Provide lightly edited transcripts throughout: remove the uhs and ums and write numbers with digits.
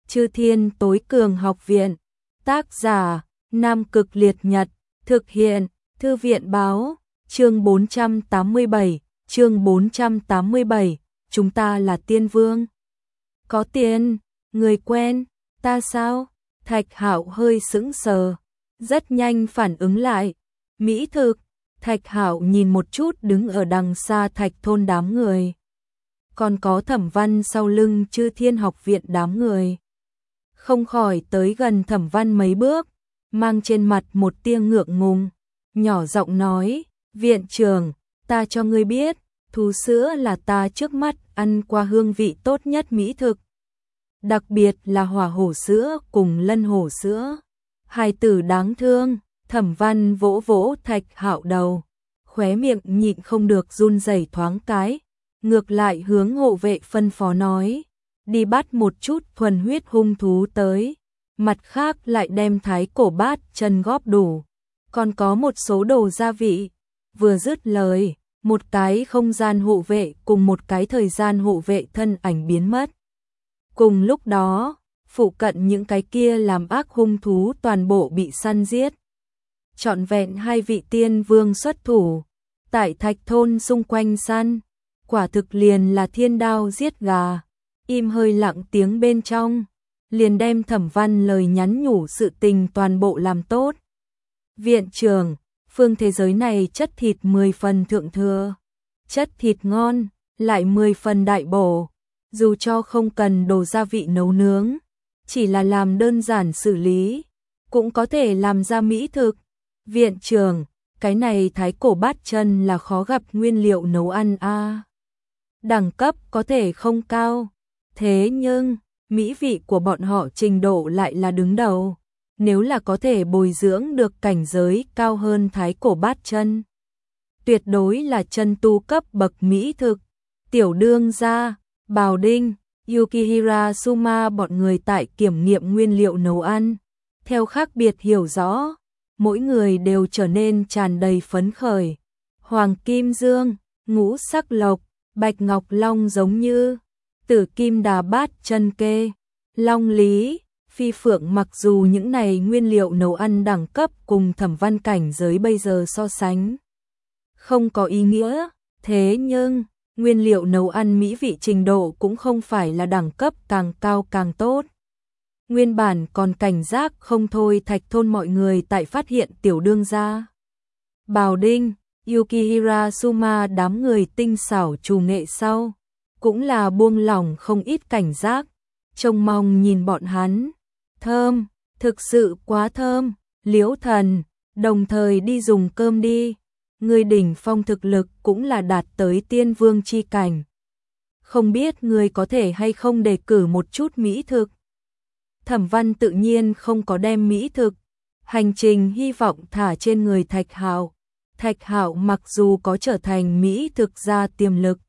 Chư Thiên Tối Cường Học Viện. Tác giả: Nam Cực Liệt Nhật. Thực hiện: Thư viện báo. Chương 487. Chương 487. Chúng ta là tiên vương. Có tiền, người quen, ta sao? Thạch Hạo hơi sững sờ, rất nhanh phản ứng lại. Mỹ thực. Thạch Hạo nhìn một chút đứng ở đằng xa Thạch Thôn đám người. Còn có Thẩm Văn sau lưng Chư Thiên Học Viện đám người. Không khỏi tới gần Thẩm Văn mấy bước, mang trên mặt một tia ngượng ngùng, nhỏ giọng nói, viện trưởng, ta cho ngươi biết, thú sữa là ta trước mắt ăn qua hương vị tốt nhất mỹ thực. Đặc biệt là hỏa hổ sữa cùng lân hổ sữa. Hài tử đáng thương. Thẩm Văn vỗ vỗ Thạch Hạo đầu, khóe miệng nhịn không được run rẩy thoáng cái, ngược lại hướng hộ vệ phân phó nói, đi bắt một chút thuần huyết hung thú tới, mặt khác lại đem thái cổ bát chân góp đủ, còn có một số đồ gia vị. Vừa dứt lời, một cái không gian hộ vệ cùng một cái thời gian hộ vệ thân ảnh biến mất. Cùng lúc đó, phụ cận những cái kia làm ác hung thú toàn bộ bị săn giết. Trọn vẹn 2 vị tiên vương xuất thủ, tại Thạch Thôn xung quanh săn, quả thực liền là thiên đao giết gà. Im hơi lặng tiếng bên trong, liền đem Thẩm Văn lời nhắn nhủ sự tình toàn bộ làm tốt. Viện trưởng, phương thế giới này chất thịt 10 phần thượng thừa, chất thịt ngon, lại 10 phần đại bổ, dù cho không cần đồ gia vị nấu nướng, chỉ là làm đơn giản xử lý, cũng có thể làm ra mỹ thực. Viện trưởng, cái này thái cổ bát chân là khó gặp nguyên liệu nấu ăn a. Đẳng cấp có thể không cao, thế nhưng mỹ vị của bọn họ trình độ lại là đứng đầu. Nếu là có thể bồi dưỡng được cảnh giới cao hơn thái cổ bát chân, tuyệt đối là chân tu cấp bậc mỹ thực. Tiểu đương gia, Bào Đinh, Yukihira Suma bọn người tại kiểm nghiệm nguyên liệu nấu ăn, theo khác biệt hiểu rõ, mỗi người đều trở nên tràn đầy phấn khởi. Hoàng Kim Dương, Ngũ Sắc Lộc, Bạch Ngọc Long giống như Tử Kim Đà Bát Chân Kê, Long Lý, Phi Phượng, mặc dù những này nguyên liệu nấu ăn đẳng cấp cùng Thẩm Văn cảnh giới bây giờ so sánh không có ý nghĩa, thế nhưng nguyên liệu nấu ăn mỹ vị trình độ cũng không phải là đẳng cấp càng cao càng tốt. Nguyên bản còn cảnh giác không thôi Thạch Thôn mọi người tại phát hiện tiểu đương gia Bào Đinh, Yukihira Suma đám người tinh xảo trù nghệ sau, cũng là buông lỏng không ít cảnh giác, trông mong nhìn bọn hắn. Thơm, thực sự quá thơm. Liễu Thần, đồng thời đi dùng cơm đi, người đỉnh phong thực lực cũng là đạt tới tiên vương chi cảnh. Không biết người có thể hay không đề cử một chút mỹ thực. Thẩm Văn tự nhiên không có đem mỹ thực hành trình hy vọng thả trên người Thạch Hạo. Thạch Hạo mặc dù có trở thành mỹ thực gia tiềm lực,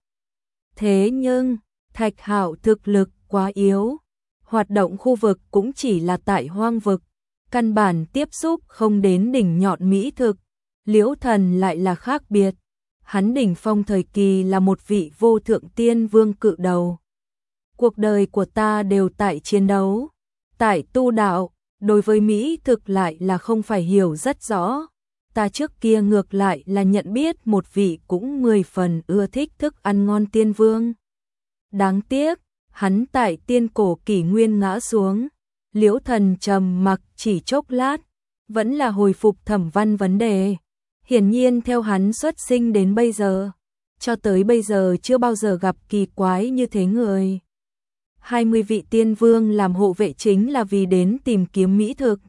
thế nhưng Thạch Hạo thực lực quá yếu, hoạt động khu vực cũng chỉ là tại hoang vực, căn bản tiếp xúc không đến đỉnh nhọn mỹ thực. Liễu Thần lại là khác biệt, hắn đỉnh phong thời kỳ là một vị vô thượng tiên vương cự đầu. Cuộc đời của ta đều tại chiến đấu, tại tu đạo, đối với mỹ thực lại là không phải hiểu rất rõ. Ta trước kia ngược lại là nhận biết một vị cũng 10 phần ưa thích thức ăn ngon tiên vương. Đáng tiếc, hắn tại tiên cổ kỷ nguyên ngã xuống. Liễu Thần trầm mặc chỉ chốc lát, vẫn là hồi phục Thẩm Văn vấn đề. Hiển nhiên theo hắn xuất sinh đến bây giờ, cho tới bây giờ chưa bao giờ gặp kỳ quái như thế người. 20 vị tiên vương làm hộ vệ chính là vì đến tìm kiếm mỹ thực.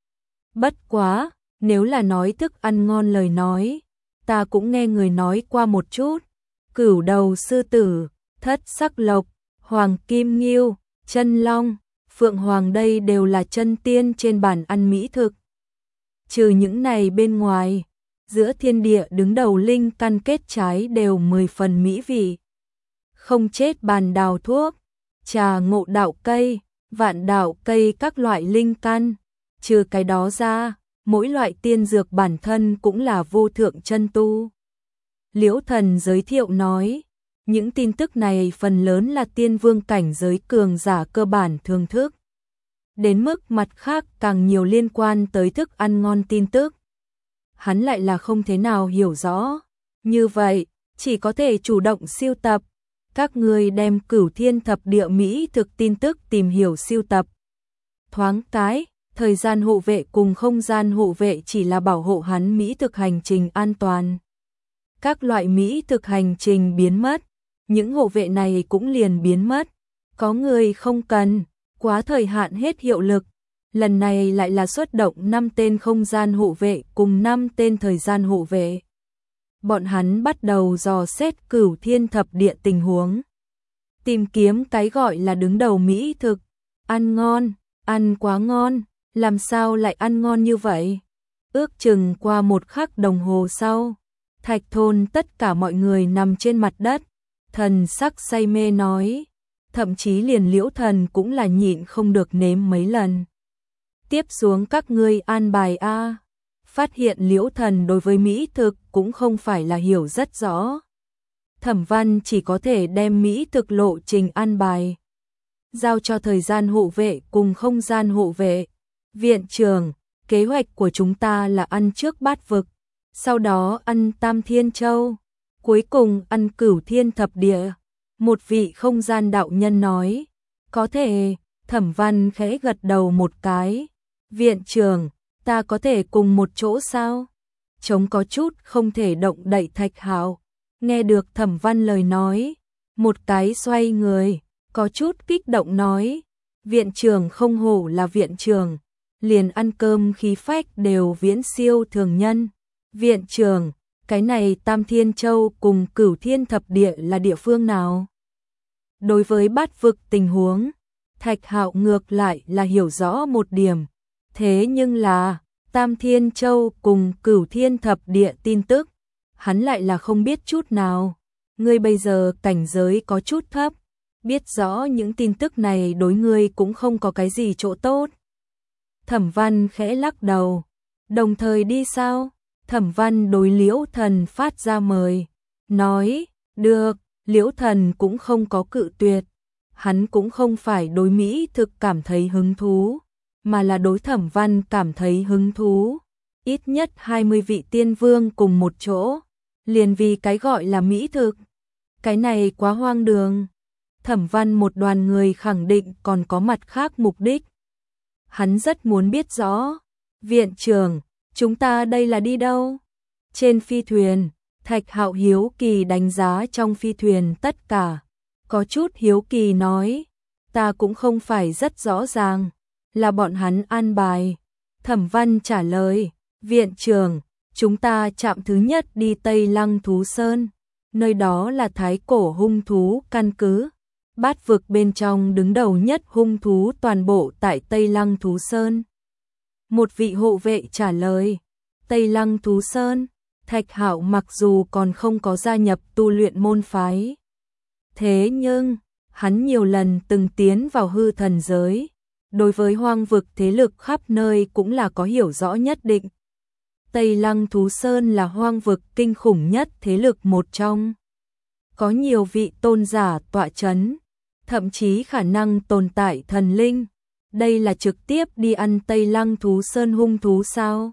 Bất quá, nếu là nói thức ăn ngon lời nói, ta cũng nghe người nói qua một chút. Cửu đầu sư tử, thất sắc lộc, hoàng kim ngưu, chân long, phượng hoàng, đây đều là chân tiên trên bàn ăn mỹ thực. Trừ những này bên ngoài, giữa thiên địa đứng đầu linh căn kết trái đều 10 phần mỹ vị. Không chết bàn đào thuốc, trà ngộ đạo cây, vạn đạo cây các loại linh căn. Trừ cái đó ra, mỗi loại tiên dược bản thân cũng là vô thượng chân tu. Liễu Thần giới thiệu nói, những tin tức này phần lớn là tiên vương cảnh giới cường giả cơ bản thưởng thức. đến mức mặt khác càng nhiều liên quan tới thức ăn ngon tin tức. Hắn lại là không thế nào hiểu rõ. Như vậy, chỉ có thể chủ động sưu tập. Các ngươi đem Cửu Thiên Thập Địa mỹ thực tin tức tìm hiểu sưu tập. Thoáng cái, thời gian hộ vệ cùng không gian hộ vệ chỉ là bảo hộ hắn mỹ thực hành trình an toàn. Các loại mỹ thực hành trình biến mất, những hộ vệ này cũng liền biến mất. Có người không cần, quá thời hạn hết hiệu lực. Lần này lại là xuất động 5 tên không gian hộ vệ cùng 5 tên thời gian hộ vệ. Bọn hắn bắt đầu dò xét Cửu Thiên Thập Địa tình huống. Tìm kiếm cái gọi là đứng đầu mỹ thực. Ăn ngon, ăn quá ngon, làm sao lại ăn ngon như vậy? Ước chừng qua 1 khắc đồng hồ sau, Thạch Thôn tất cả mọi người nằm trên mặt đất, thần sắc say mê nói, thậm chí liền Liễu Thần cũng là nhịn không được nếm mấy lần. Tiếp xuống các ngươi an bài a. Phát hiện Liễu Thần đối với mỹ thực cũng không phải là hiểu rất rõ. Thẩm Văn chỉ có thể đem mỹ thực lộ trình an bài, giao cho thời gian hộ vệ cùng không gian hộ vệ. Viện trưởng, kế hoạch của chúng ta là ăn trước Bát Vực, sau đó ăn Tam Thiên Châu, cuối cùng ăn Cửu Thiên Thập Địa. Một vị không gian đạo nhân nói, có thể. Thẩm Văn khẽ gật đầu một cái. Viện trưởng, ta có thể cùng một chỗ sao? Trống có chút không thể động đậy Thạch Hạo. Nghe được Thẩm Văn lời nói, một cái xoay người, có chút kích động nói, viện trưởng không hổ là viện trưởng, liền ăn cơm khí phách đều viễn siêu thường nhân. Viện trưởng, cái này Tam Thiên Châu cùng Cửu Thiên Thập Địa là địa phương nào? Đối với Bát Vực tình huống, Thạch Hạo ngược lại là hiểu rõ một điểm, thế nhưng là Tam Thiên Châu cùng Cửu Thiên Thập Địa tin tức, hắn lại là không biết chút nào. Ngươi bây giờ cảnh giới có chút thấp, biết rõ những tin tức này đối ngươi cũng không có cái gì chỗ tốt. Thẩm Văn khẽ lắc đầu, đồng thời đi sao? Thẩm Văn đối Liễu Thần phát ra mời, nói, được. Liễu Thần cũng không có cự tuyệt, hắn cũng không phải đối mỹ thực cảm thấy hứng thú, mà là đối Thẩm Văn cảm thấy hứng thú. Ít nhất 20 vị tiên vương cùng một chỗ, liền vì cái gọi là mỹ thực. Cái này quá hoang đường. Thẩm Văn một đoàn người khẳng định còn có mặt khác mục đích. Hắn rất muốn biết rõ, viện trưởng, chúng ta đây là đi đâu? Trên phi thuyền, Thạch Hạo hiếu kỳ đánh giá trong phi thuyền tất cả, có chút hiếu kỳ nói, ta cũng không phải rất rõ ràng, là bọn hắn an bài. Thẩm Văn trả lời, viện trưởng, chúng ta chạm thứ nhất đi Tây Lăng Thú Sơn, nơi đó là thái cổ hung thú căn cứ. Bát Vực bên trong đứng đầu nhất hung thú toàn bộ tại Tây Lăng Thú Sơn. Một vị hộ vệ trả lời, Tây Lăng Thú Sơn. Thạch Hạo mặc dù còn không có gia nhập tu luyện môn phái, thế nhưng hắn nhiều lần từng tiến vào hư thần giới, đối với hoang vực thế lực khắp nơi cũng là có hiểu rõ nhất định. Tây Lăng Thú Sơn là hoang vực kinh khủng nhất thế lực một trong, có nhiều vị tôn giả tọa chấn, thậm chí khả năng tồn tại thần linh. Đây là trực tiếp đi ăn Tây Lăng Thú Sơn hung thú sao?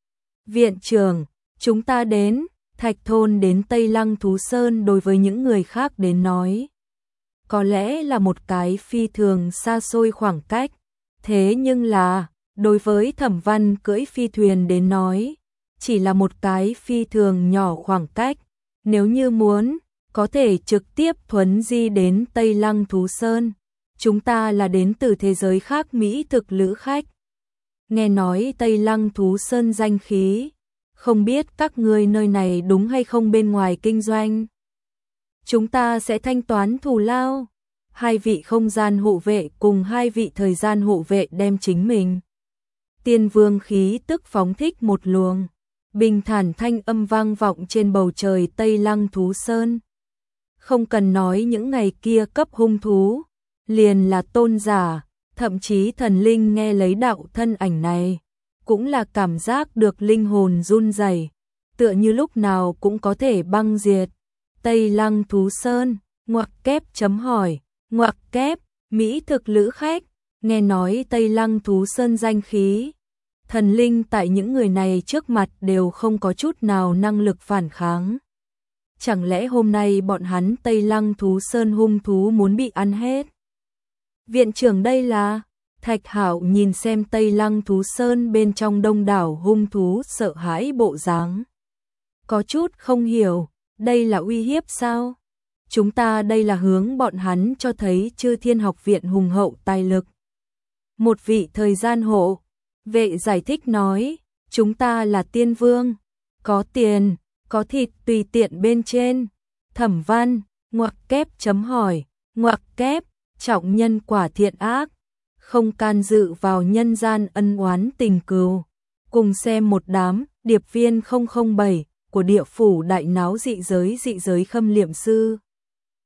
Viện trưởng, chúng ta đến. Thạch Thôn đến Tây Lăng Thú Sơn đối với những người khác đến nói, có lẽ là một cái phi thường xa xôi khoảng cách, thế nhưng là đối với Thẩm Văn cưỡi phi thuyền đến nói, chỉ là một cái phi thường nhỏ khoảng cách. Nếu như muốn, có thể trực tiếp thuấn di đến Tây Lăng Thú Sơn. Chúng ta là đến từ thế giới khác mỹ thực lữ khách. Nghe nói Tây Lăng Thú Sơn danh khí, không biết các ngươi nơi này đúng hay không bên ngoài kinh doanh. Chúng ta sẽ thanh toán thù lao. 2 vị không gian hộ vệ cùng 2 vị thời gian hộ vệ đem chính mình tiên vương khí tức phóng thích một luồng, bình thản thanh âm vang vọng trên bầu trời Tây Lăng Thú Sơn. Không cần nói những ngày kia cấp hung thú, liền là tôn giả, thậm chí thần linh nghe lấy đạo thân ảnh này, cũng là cảm giác được linh hồn run rẩy, tựa như lúc nào cũng có thể băng diệt. Tây Lăng Thú Sơn, ngoặc kép chấm hỏi, ngoặc kép, mỹ thực lữ khách, nghe nói Tây Lăng Thú Sơn danh khí, thần linh tại những người này trước mặt đều không có chút nào năng lực phản kháng. Chẳng lẽ hôm nay bọn hắn Tây Lăng Thú Sơn hung thú muốn bị ăn hết? Viện trưởng đây là... Thạch Hạo nhìn xem Tây Lăng Thú Sơn bên trong đông đảo hung thú sợ hãi bộ dáng. Có chút không hiểu, đây là uy hiếp sao? Chúng ta đây là hướng bọn hắn cho thấy Chư Thiên Học Viện hùng hậu tài lực. Một vị thời gian hộ vệ giải thích nói, chúng ta là tiên vương, có tiền, có thịt tùy tiện bên trên. Thẩm Văn, ngoặc kép chấm hỏi, ngoặc kép, trọng nhân quả thiện ác, không can dự vào nhân gian ân oán tình cừu. Cùng xem một đám điệp viên 007 của địa phủ đại náo dị giới khâm liệm sư.